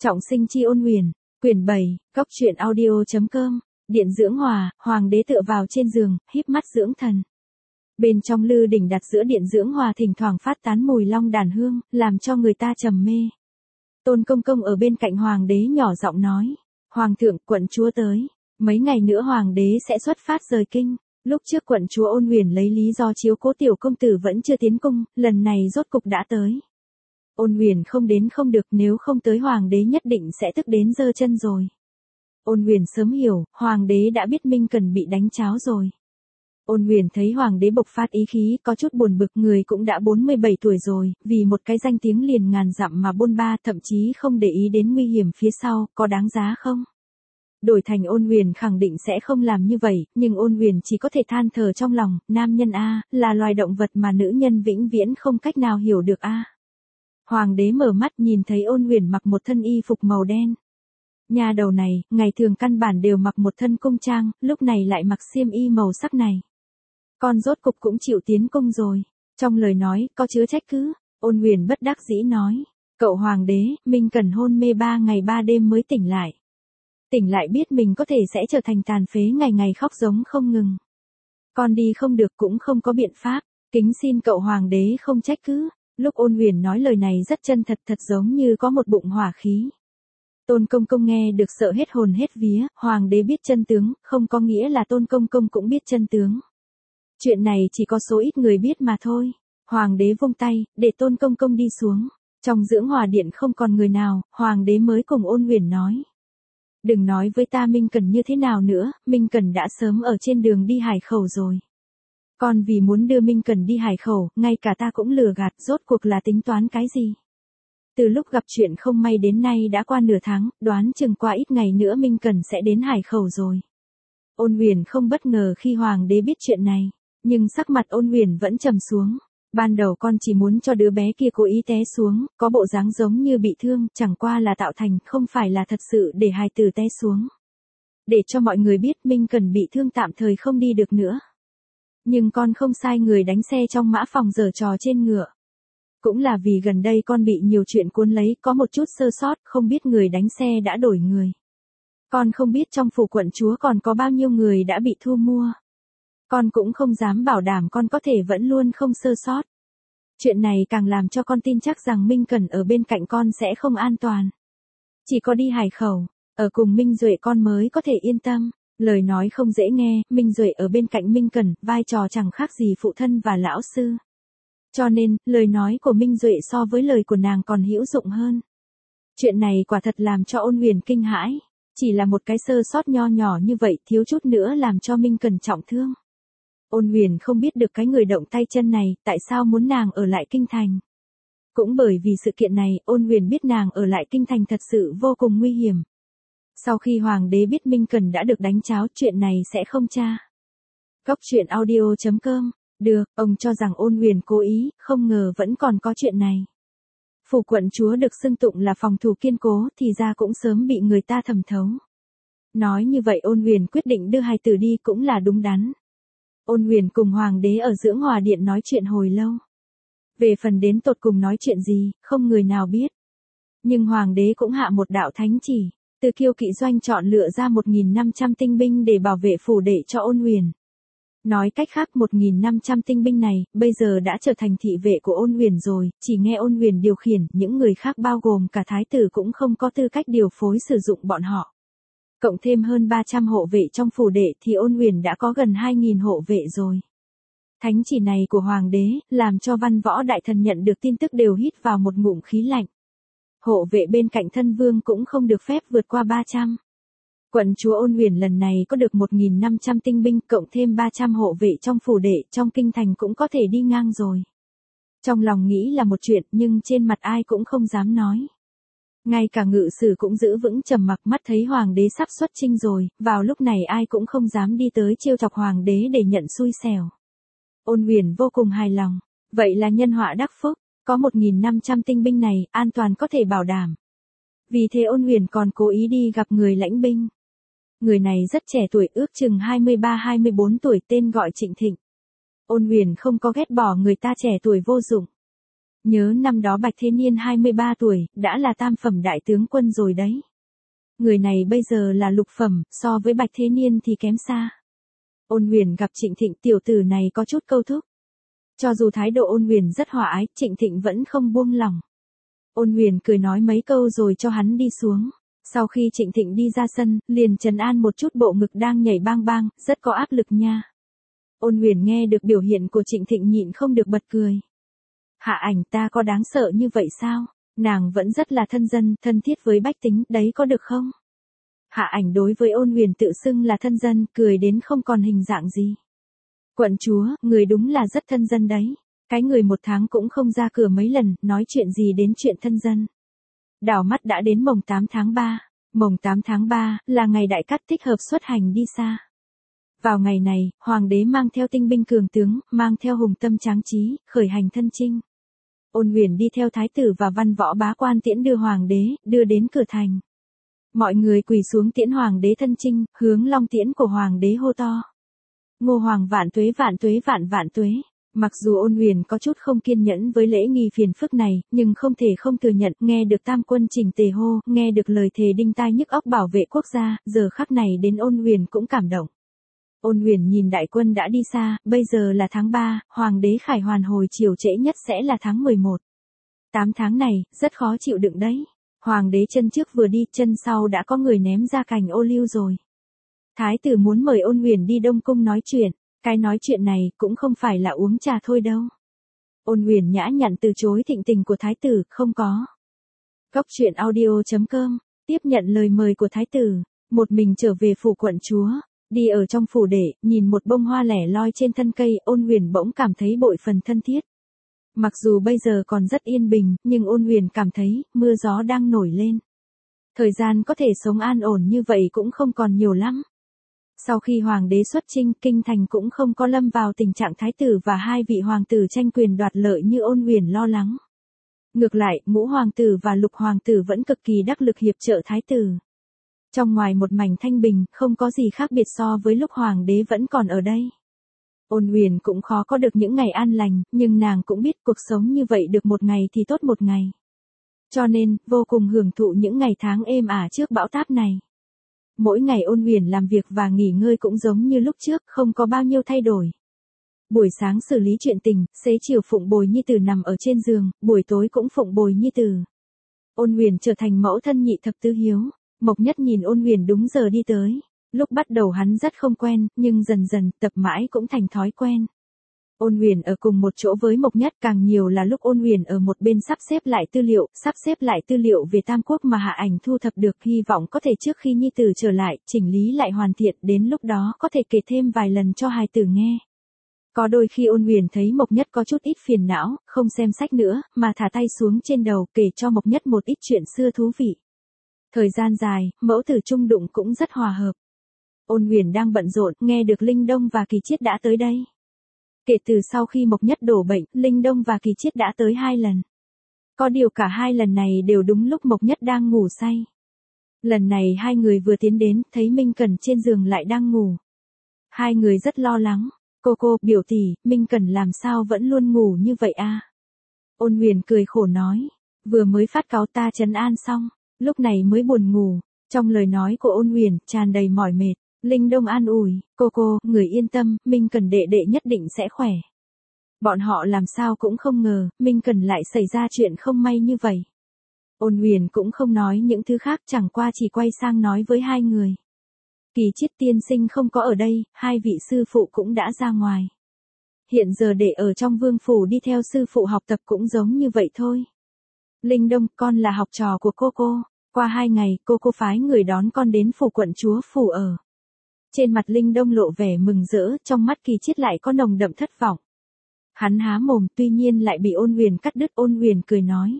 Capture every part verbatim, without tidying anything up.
Trọng sinh chi ôn huyền, quyển bảy, góc truyện audio.com, điện dưỡng hòa, hoàng đế tựa vào trên giường, híp mắt dưỡng thần. Bên trong lư đỉnh đặt giữa điện dưỡng hòa thỉnh thoảng phát tán mùi long đàn hương, làm cho người ta trầm mê. Tôn Công Công ở bên cạnh hoàng đế nhỏ giọng nói, hoàng thượng, quận chúa tới, mấy ngày nữa hoàng đế sẽ xuất phát rời kinh. Lúc trước quận chúa Ôn Huyền lấy lý do chiếu cố tiểu công tử vẫn chưa tiến cung, lần này rốt cục đã tới. Ôn Huyền không đến không được, nếu không tới hoàng đế nhất định sẽ tức đến giơ chân rồi. Ôn Huyền sớm hiểu, hoàng đế đã biết Minh Cần bị đánh cháo rồi. Ôn Huyền thấy hoàng đế bộc phát ý khí, có chút buồn bực, người cũng đã bốn mươi bảy tuổi rồi, vì một cái danh tiếng liền ngàn dặm mà bôn ba, thậm chí không để ý đến nguy hiểm phía sau, có đáng giá không? Đổi thành Ôn Huyền khẳng định sẽ không làm như vậy, nhưng Ôn Huyền chỉ có thể than thở trong lòng, nam nhân a, là loài động vật mà nữ nhân vĩnh viễn không cách nào hiểu được a. Hoàng đế mở mắt nhìn thấy Ôn Huyền mặc một thân y phục màu đen. Nhà đầu này, ngày thường căn bản đều mặc một thân cung trang, lúc này lại mặc xiêm y màu sắc này. Con rốt cục cũng chịu tiến cung rồi. Trong lời nói, có chứa trách cứ. Ôn Huyền bất đắc dĩ nói, cậu hoàng đế, Minh Cần hôn mê ba ngày ba đêm mới tỉnh lại. Tỉnh lại biết mình có thể sẽ trở thành tàn phế, ngày ngày khóc giống không ngừng. Con đi không được cũng không có biện pháp, kính xin cậu hoàng đế không trách cứ. Lúc Ôn Huyền nói lời này rất chân thật, thật giống như có một bụng hỏa khí. Tôn Công Công nghe được sợ hết hồn hết vía, hoàng đế biết chân tướng, không có nghĩa là Tôn Công Công cũng biết chân tướng. Chuyện này chỉ có số ít người biết mà thôi. Hoàng đế vung tay, để Tôn Công Công đi xuống. Trong dưỡng hòa điện không còn người nào, hoàng đế mới cùng Ôn Huyền nói. Đừng nói với ta Minh Cần như thế nào nữa, Minh Cần đã sớm ở trên đường đi Hải Khẩu rồi. Con vì muốn đưa Minh Cần đi Hải Khẩu, ngay cả ta cũng lừa gạt, rốt cuộc là tính toán cái gì? Từ lúc gặp chuyện không may đến nay đã qua nửa tháng, đoán chừng qua ít ngày nữa Minh Cần sẽ đến Hải Khẩu rồi. Ôn Huyền không bất ngờ khi hoàng đế biết chuyện này, nhưng sắc mặt Ôn Huyền vẫn trầm xuống. Ban đầu con chỉ muốn cho đứa bé kia cố ý té xuống, có bộ dáng giống như bị thương, chẳng qua là tạo thành, không phải là thật sự để hài tử té xuống. Để cho mọi người biết Minh Cần bị thương tạm thời không đi được nữa. Nhưng con không sai người đánh xe trong mã phòng giở trò trên ngựa. Cũng là vì gần đây con bị nhiều chuyện cuốn lấy, có một chút sơ sót, không biết người đánh xe đã đổi người. Con không biết trong phủ quận chúa còn có bao nhiêu người đã bị thu mua. Con cũng không dám bảo đảm con có thể vẫn luôn không sơ sót. Chuyện này càng làm cho con tin chắc rằng Minh Cần ở bên cạnh con sẽ không an toàn. Chỉ có đi Hải Khẩu, ở cùng Minh Duệ con mới có thể yên tâm. Lời nói không dễ nghe, Minh Duệ ở bên cạnh Minh Cần, vai trò chẳng khác gì phụ thân và lão sư. Cho nên, lời nói của Minh Duệ so với lời của nàng còn hữu dụng hơn. Chuyện này quả thật làm cho Ôn Huyền kinh hãi. Chỉ là một cái sơ sót nho nhỏ như vậy, thiếu chút nữa làm cho Minh Cần trọng thương. Ôn Huyền không biết được cái người động tay chân này, tại sao muốn nàng ở lại kinh thành. Cũng bởi vì sự kiện này, Ôn Huyền biết nàng ở lại kinh thành thật sự vô cùng nguy hiểm. Sau khi hoàng đế biết Minh Cần đã được đánh cháo, chuyện này sẽ không tra. Góc truyện audio.com, được, ông cho rằng Ôn Huyền cố ý, không ngờ vẫn còn có chuyện này. Phủ quận chúa được xưng tụng là phòng thủ kiên cố, thì ra cũng sớm bị người ta thẩm thấu. Nói như vậy Ôn Huyền quyết định đưa hài tử đi cũng là đúng đắn. Ôn Huyền cùng hoàng đế ở dưỡng hòa điện nói chuyện hồi lâu. Về phần đến tột cùng nói chuyện gì, không người nào biết. Nhưng hoàng đế cũng hạ một đạo thánh chỉ, từ Kiêu Kỵ doanh chọn lựa ra một nghìn năm trăm tinh binh để bảo vệ phủ đệ cho Ôn Huyền. Nói cách khác một nghìn năm trăm tinh binh này, bây giờ đã trở thành thị vệ của Ôn Huyền rồi, chỉ nghe Ôn Huyền điều khiển, những người khác bao gồm cả thái tử cũng không có tư cách điều phối sử dụng bọn họ. Cộng thêm hơn ba trăm hộ vệ trong phủ đệ thì Ôn Huyền đã có gần hai nghìn hộ vệ rồi. Thánh chỉ này của hoàng đế, làm cho văn võ đại thần nhận được tin tức đều hít vào một ngụm khí lạnh. Hộ vệ bên cạnh thân vương cũng không được phép vượt qua ba trăm. Quận chúa Ôn Huyền lần này có được một nghìn năm trăm tinh binh, cộng thêm ba trăm hộ vệ trong phủ đệ, trong kinh thành cũng có thể đi ngang rồi. Trong lòng nghĩ là một chuyện, nhưng trên mặt ai cũng không dám nói. Ngay cả ngự sử cũng giữ vững trầm mặc, mắt thấy hoàng đế sắp xuất chinh rồi, vào lúc này ai cũng không dám đi tới trêu chọc hoàng đế để nhận xui xẻo. Ôn Huyền vô cùng hài lòng, vậy là nhân họa đắc phúc, có một nghìn năm trăm tinh binh này, an toàn có thể bảo đảm. Vì thế Ôn Huyền còn cố ý đi gặp người lãnh binh. Người này rất trẻ tuổi, ước chừng hai mươi ba hai mươi bốn tuổi, tên gọi Trịnh Thịnh. Ôn Huyền không có ghét bỏ người ta trẻ tuổi vô dụng. Nhớ năm đó Bạch Thế Niên hai mươi ba tuổi, đã là tam phẩm đại tướng quân rồi đấy. Người này bây giờ là lục phẩm, so với Bạch Thế Niên thì kém xa. Ôn Huyền gặp Trịnh Thịnh, tiểu tử này có chút câu thúc. Cho dù thái độ Ôn Huyền rất hòa ái, Trịnh Thịnh vẫn không buông lỏng. Ôn Huyền cười nói mấy câu rồi cho hắn đi xuống. Sau khi Trịnh Thịnh đi ra sân, liền trấn an một chút bộ ngực đang nhảy bang bang, rất có áp lực nha. Ôn Huyền nghe được biểu hiện của Trịnh Thịnh nhịn không được bật cười. Hạ Ảnh ta có đáng sợ như vậy sao? Nàng vẫn rất là thân dân, thân thiết với bách tính, đấy có được không? Hạ Ảnh đối với Ôn Huyền tự xưng là thân dân, cười đến không còn hình dạng gì. Quận chúa, người đúng là rất thân dân đấy. Cái người một tháng cũng không ra cửa mấy lần, nói chuyện gì đến chuyện thân dân. Đảo mắt đã đến mồng tám tháng ba. Mồng tám tháng ba, là ngày đại cát thích hợp xuất hành đi xa. Vào ngày này, Hoàng đế mang theo tinh binh cường tướng, mang theo hùng tâm tráng trí, khởi hành thân chinh. Ôn Huyền đi theo thái tử và văn võ bá quan tiễn đưa Hoàng đế, đưa đến cửa thành. Mọi người quỳ xuống tiễn Hoàng đế thân chinh, hướng long tiễn của Hoàng đế hô to. Ngô Hoàng vạn tuế vạn tuế vạn vạn tuế. Mặc dù Ôn Huyền có chút không kiên nhẫn với lễ nghi phiền phức này, nhưng không thể không thừa nhận, nghe được tam quân chỉnh tề hô, nghe được lời thề đinh tai nhức óc bảo vệ quốc gia, giờ khắc này đến Ôn Huyền cũng cảm động. Ôn Huyền nhìn đại quân đã đi xa, bây giờ là tháng ba, Hoàng đế khải hoàn hồi chiều trễ nhất sẽ là tháng mười một. tám tháng này, rất khó chịu đựng đấy. Hoàng đế chân trước vừa đi, chân sau đã có người ném ra cành ô liu rồi. Thái tử muốn mời Ôn Huyền đi Đông Cung nói chuyện. Cái nói chuyện này cũng không phải là uống trà thôi đâu. Ôn Huyền nhã nhặn từ chối thịnh tình của thái tử, không có. Góc truyện audio chấm com, tiếp nhận lời mời của thái tử, một mình trở về phủ quận chúa, đi ở trong phủ để, nhìn một bông hoa lẻ loi trên thân cây, Ôn Huyền bỗng cảm thấy bội phần thân thiết. Mặc dù bây giờ còn rất yên bình, nhưng Ôn Huyền cảm thấy, mưa gió đang nổi lên. Thời gian có thể sống an ổn như vậy cũng không còn nhiều lắm. Sau khi Hoàng đế xuất chinh, kinh thành cũng không có lâm vào tình trạng thái tử và hai vị hoàng tử tranh quyền đoạt lợi như Ôn Huyền lo lắng. Ngược lại, ngũ hoàng tử và lục hoàng tử vẫn cực kỳ đắc lực hiệp trợ thái tử. Trong ngoài một mảnh thanh bình, không có gì khác biệt so với lúc Hoàng đế vẫn còn ở đây. Ôn Huyền cũng khó có được những ngày an lành, nhưng nàng cũng biết cuộc sống như vậy được một ngày thì tốt một ngày. Cho nên, vô cùng hưởng thụ những ngày tháng êm ả trước bão táp này. Mỗi ngày Ôn Huyền làm việc và nghỉ ngơi cũng giống như lúc trước, không có bao nhiêu thay đổi. Buổi sáng xử lý chuyện tình, xế chiều phụng bồi nhi tử nằm ở trên giường, buổi tối cũng phụng bồi nhi tử. Ôn Huyền trở thành mẫu thân nhị thập tứ hiếu. Mộc Nhất nhìn Ôn Huyền đúng giờ đi tới. Lúc bắt đầu hắn rất không quen, nhưng dần dần, tập mãi cũng thành thói quen. Ôn Huyền ở cùng một chỗ với Mộc Nhất, càng nhiều là lúc Ôn Huyền ở một bên sắp xếp lại tư liệu, sắp xếp lại tư liệu về Tam Quốc mà Hạ Ảnh thu thập được, hy vọng có thể trước khi nhi tử trở lại, chỉnh lý lại hoàn thiện, đến lúc đó có thể kể thêm vài lần cho hài tử nghe. Có đôi khi Ôn Huyền thấy Mộc Nhất có chút ít phiền não, không xem sách nữa, mà thả tay xuống trên đầu, kể cho Mộc Nhất một ít chuyện xưa thú vị. Thời gian dài, mẫu tử chung đụng cũng rất hòa hợp. Ôn Huyền đang bận rộn, nghe được Linh Đông và Kỳ Chiết đã tới đây. Kể từ sau khi Mộc Nhất đổ bệnh, Linh Đông và Kỳ Chiết đã tới hai lần. Có điều cả hai lần này đều đúng lúc Mộc Nhất đang ngủ say. Lần này hai người vừa tiến đến, thấy Minh Cẩn trên giường lại đang ngủ. Hai người rất lo lắng. Cô cô, biểu tỷ, Minh Cẩn làm sao vẫn luôn ngủ như vậy a? Ôn Huyền cười khổ nói. Vừa mới phát cáo ta trấn an xong, lúc này mới buồn ngủ. Trong lời nói của Ôn Huyền, tràn đầy mỏi mệt. Linh Đông an ủi, cô cô, người yên tâm, Minh Cẩn đệ đệ nhất định sẽ khỏe. Bọn họ làm sao cũng không ngờ, Minh Cẩn lại xảy ra chuyện không may như vậy. Ôn Huyền cũng không nói những thứ khác, chẳng qua chỉ quay sang nói với hai người. Kỳ Chiết tiên sinh không có ở đây, hai vị sư phụ cũng đã ra ngoài. Hiện giờ để ở trong vương phủ đi theo sư phụ học tập cũng giống như vậy thôi. Linh Đông, con là học trò của cô cô. Qua hai ngày, cô cô phái người đón con đến phủ quận chúa phủ ở. Trên mặt Linh Đông lộ vẻ mừng rỡ, trong mắt Kỳ Chiết lại có nồng đậm thất vọng. Hắn há mồm, tuy nhiên lại bị Ôn Huyền cắt đứt. Ôn Huyền cười nói.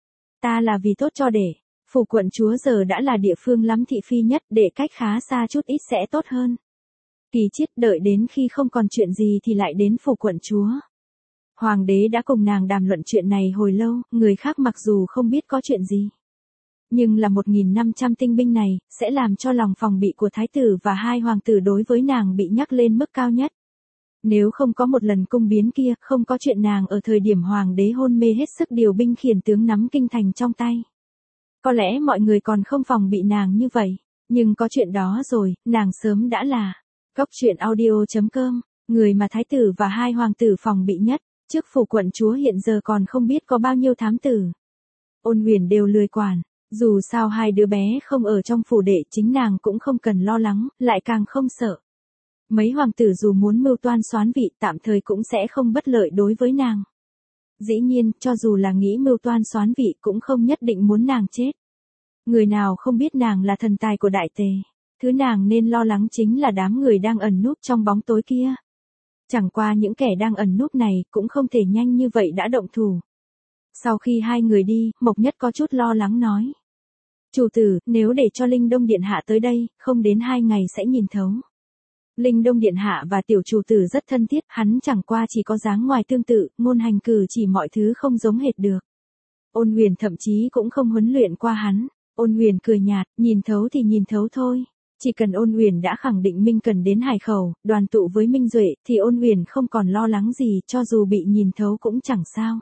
Ta là vì tốt cho đệ. Phủ quận chúa giờ đã là địa phương lắm thị phi nhất, để cách khá xa chút ít sẽ tốt hơn. Kỳ Chiết đợi đến khi không còn chuyện gì thì lại đến phủ quận chúa. Hoàng đế đã cùng nàng đàm luận chuyện này hồi lâu, người khác mặc dù không biết có chuyện gì. Nhưng là một nghìn năm trăm tinh binh này, sẽ làm cho lòng phòng bị của thái tử và hai hoàng tử đối với nàng bị nhắc lên mức cao nhất. Nếu không có một lần cung biến kia, không có chuyện nàng ở thời điểm hoàng đế hôn mê hết sức điều binh khiển tướng nắm kinh thành trong tay. Có lẽ mọi người còn không phòng bị nàng như vậy, nhưng có chuyện đó rồi, nàng sớm đã là. Góc truyện audio chấm com, người mà thái tử và hai hoàng tử phòng bị nhất, trước phủ quận chúa hiện giờ còn không biết có bao nhiêu thám tử. Ôn Huyền đều lười quản, dù sao hai đứa bé không ở trong phủ đệ chính nàng cũng không cần lo lắng, lại càng không sợ. Mấy hoàng tử dù muốn mưu toan soán vị tạm thời cũng sẽ không bất lợi đối với nàng. Dĩ nhiên, cho dù là nghĩ mưu toan soán vị cũng không nhất định muốn nàng chết. Người nào không biết nàng là thần tài của đại tề. Thứ nàng nên lo lắng chính là đám người đang ẩn núp trong bóng tối kia. Chẳng qua những kẻ đang ẩn núp này cũng không thể nhanh như vậy đã động thủ. Sau khi hai người đi, Mộc Nhất có chút lo lắng nói. Chủ tử, nếu để cho Linh Đông Điện Hạ tới đây, không đến hai ngày sẽ nhìn thấu. Linh Đông Điện Hạ và tiểu chủ tử rất thân thiết, hắn chẳng qua chỉ có dáng ngoài tương tự, ngôn hành cử chỉ mọi thứ không giống hệt được. Ôn Huyền thậm chí cũng không huấn luyện qua hắn. Ôn Huyền cười nhạt, nhìn thấu thì nhìn thấu thôi. Chỉ cần Ôn Huyền đã khẳng định Minh Cần đến Hải Khẩu, đoàn tụ với Minh Duệ, thì Ôn Huyền không còn lo lắng gì, cho dù bị nhìn thấu cũng chẳng sao.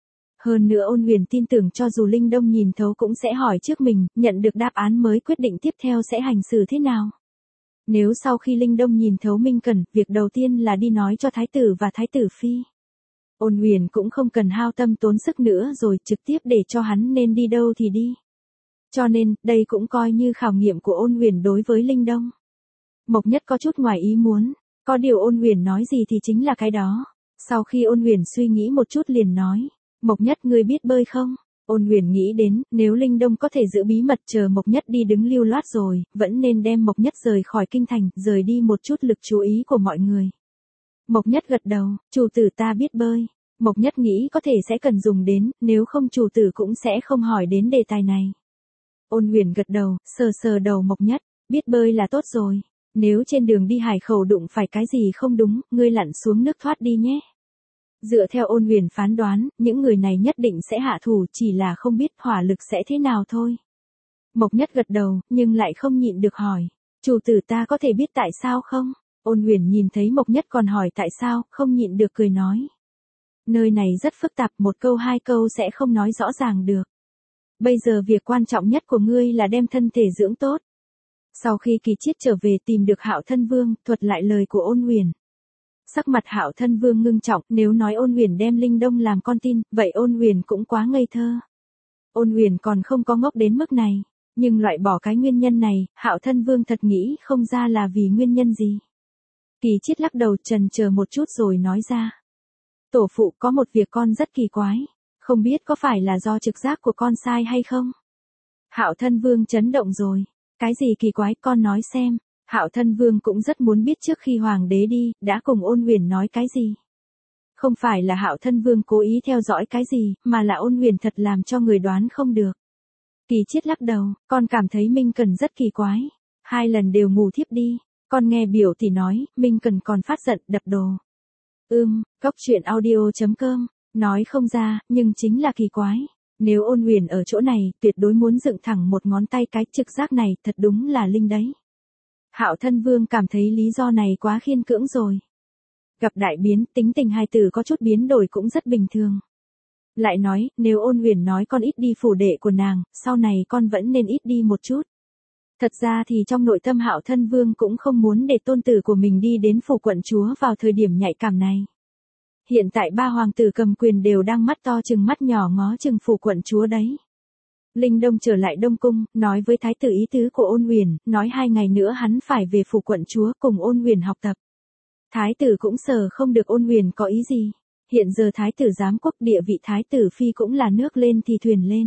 Hơn nữa Ôn Huyền tin tưởng cho dù Linh Đông nhìn thấu cũng sẽ hỏi trước mình, nhận được đáp án mới quyết định tiếp theo sẽ hành xử thế nào. Nếu sau khi Linh Đông nhìn thấu Minh Cần, việc đầu tiên là đi nói cho thái tử và thái tử phi. Ôn Huyền cũng không cần hao tâm tốn sức nữa rồi, trực tiếp để cho hắn nên đi đâu thì đi. Cho nên, đây cũng coi như khảo nghiệm của Ôn Huyền đối với Linh Đông. Mộc Nhất có chút ngoài ý muốn, có điều Ôn Huyền nói gì thì chính là cái đó. Sau khi Ôn Huyền suy nghĩ một chút liền nói, Mộc Nhất ngươi biết bơi không? Ôn Huyền nghĩ đến, nếu Linh Đông có thể giữ bí mật chờ Mộc Nhất đi đứng lưu loát rồi, vẫn nên đem Mộc Nhất rời khỏi kinh thành, rời đi một chút lực chú ý của mọi người. Mộc Nhất gật đầu, chủ tử ta biết bơi. Mộc Nhất nghĩ có thể sẽ cần dùng đến, nếu không chủ tử cũng sẽ không hỏi đến đề tài này. Ôn Huyền gật đầu, sờ sờ đầu Mộc Nhất, biết bơi là tốt rồi. Nếu trên đường đi Hải Khẩu đụng phải cái gì không đúng, ngươi lặn xuống nước thoát đi nhé. Dựa theo Ôn Huyền phán đoán, những người này nhất định sẽ hạ thủ, chỉ là không biết hỏa lực sẽ thế nào thôi. Mộc Nhất gật đầu, nhưng lại không nhịn được hỏi, chủ tử ta có thể biết tại sao không? Ôn Huyền nhìn thấy Mộc Nhất còn hỏi tại sao, không nhịn được cười nói. Nơi này rất phức tạp, một câu hai câu sẽ không nói rõ ràng được. Bây giờ việc quan trọng nhất của ngươi là đem thân thể dưỡng tốt. Sau khi Kỳ Chiết trở về tìm được Hạo Thân Vương, thuật lại lời của Ôn Huyền. Sắc mặt Hạo Thân Vương ngưng trọng, nếu nói Ôn Huyền đem Linh Đông làm con tin, vậy Ôn Huyền cũng quá ngây thơ. Ôn Huyền còn không có ngốc đến mức này, nhưng loại bỏ cái nguyên nhân này, Hạo Thân Vương thật nghĩ không ra là vì nguyên nhân gì. Kỳ Chiết lắc đầu trần chờ một chút rồi nói ra. Tổ phụ có một việc con rất kỳ quái, không biết có phải là do trực giác của con sai hay không? Hạo Thân Vương chấn động rồi, cái gì kỳ quái con nói xem. Hạo Thân Vương cũng rất muốn biết trước khi hoàng đế đi, đã cùng Ôn Huyền nói cái gì. Không phải là Hạo Thân Vương cố ý theo dõi cái gì, mà là Ôn Huyền thật làm cho người đoán không được. Kỳ Chiết lắc đầu, con cảm thấy Minh Cần rất kỳ quái. Hai lần đều ngủ thiếp đi, con nghe biểu tỷ nói, Minh Cần còn phát giận đập đồ. Ưm, góc truyện audio chấm com, nói không ra, nhưng chính là kỳ quái. Nếu Ôn Huyền ở chỗ này, tuyệt đối muốn dựng thẳng một ngón tay, cái trực giác này thật đúng là linh đấy. Hạo Thân Vương cảm thấy lý do này quá khiên cưỡng rồi. Gặp đại biến, tính tình hai tử có chút biến đổi cũng rất bình thường. Lại nói, nếu Ôn Huyền nói con ít đi phủ đệ của nàng, sau này con vẫn nên ít đi một chút. Thật ra thì trong nội tâm Hạo Thân Vương cũng không muốn để tôn tử của mình đi đến phủ quận chúa vào thời điểm nhạy cảm này. Hiện tại ba hoàng tử cầm quyền đều đang mắt to chừng mắt nhỏ ngó chừng phủ quận chúa đấy. Linh Đông trở lại Đông Cung, nói với thái tử ý tứ của Ôn Huyền, nói hai ngày nữa hắn phải về phủ quận chúa cùng Ôn Huyền học tập. Thái tử cũng sờ không được Ôn Huyền có ý gì. Hiện giờ thái tử giám quốc, địa vị thái tử phi cũng là nước lên thì thuyền lên.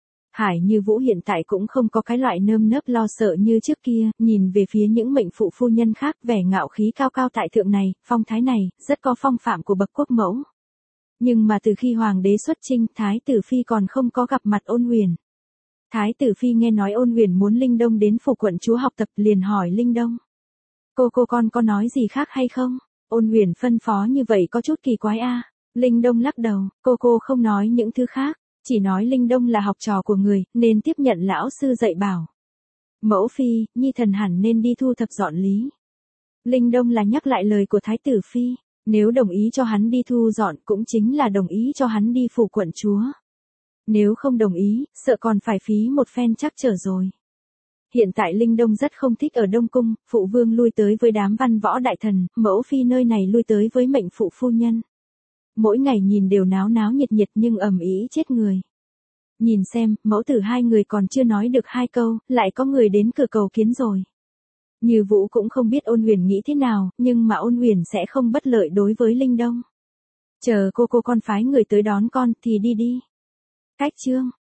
Hải Như Vũ hiện tại cũng không có cái loại nơm nớp lo sợ như trước kia, nhìn về phía những mệnh phụ phu nhân khác, vẻ ngạo khí cao cao tại thượng này, phong thái này, rất có phong phạm của bậc quốc mẫu. Nhưng mà từ khi hoàng đế xuất chinh, thái tử phi còn không có gặp mặt Ôn Huyền. Thái tử phi nghe nói Ôn Huyền muốn Linh Đông đến phủ quận chúa học tập, liền hỏi Linh Đông. Cô cô con có nói gì khác hay không? Ôn Huyền phân phó như vậy có chút kỳ quái a. Linh Đông lắc đầu, cô cô không nói những thứ khác, chỉ nói Linh Đông là học trò của người, nên tiếp nhận lão sư dạy bảo. Mẫu phi, nhi thần hẳn nên đi thu thập dọn lý. Linh Đông là nhắc lại lời của thái tử phi. Nếu đồng ý cho hắn đi thu dọn cũng chính là đồng ý cho hắn đi phủ quận chúa. Nếu không đồng ý, sợ còn phải phí một phen trắc trở rồi. Hiện tại Linh Đông rất không thích ở Đông Cung, phụ vương lui tới với đám văn võ đại thần, mẫu phi nơi này lui tới với mệnh phụ phu nhân. Mỗi ngày nhìn đều náo náo nhiệt nhiệt nhưng ầm ĩ chết người. Nhìn xem, mẫu tử hai người còn chưa nói được hai câu, lại có người đến cửa cầu kiến rồi. Như Vũ cũng không biết Ôn Huyền nghĩ thế nào, nhưng mà Ôn Huyền sẽ không bất lợi đối với Linh Đông. Chờ cô cô con phái người tới đón con thì đi đi. Cách chương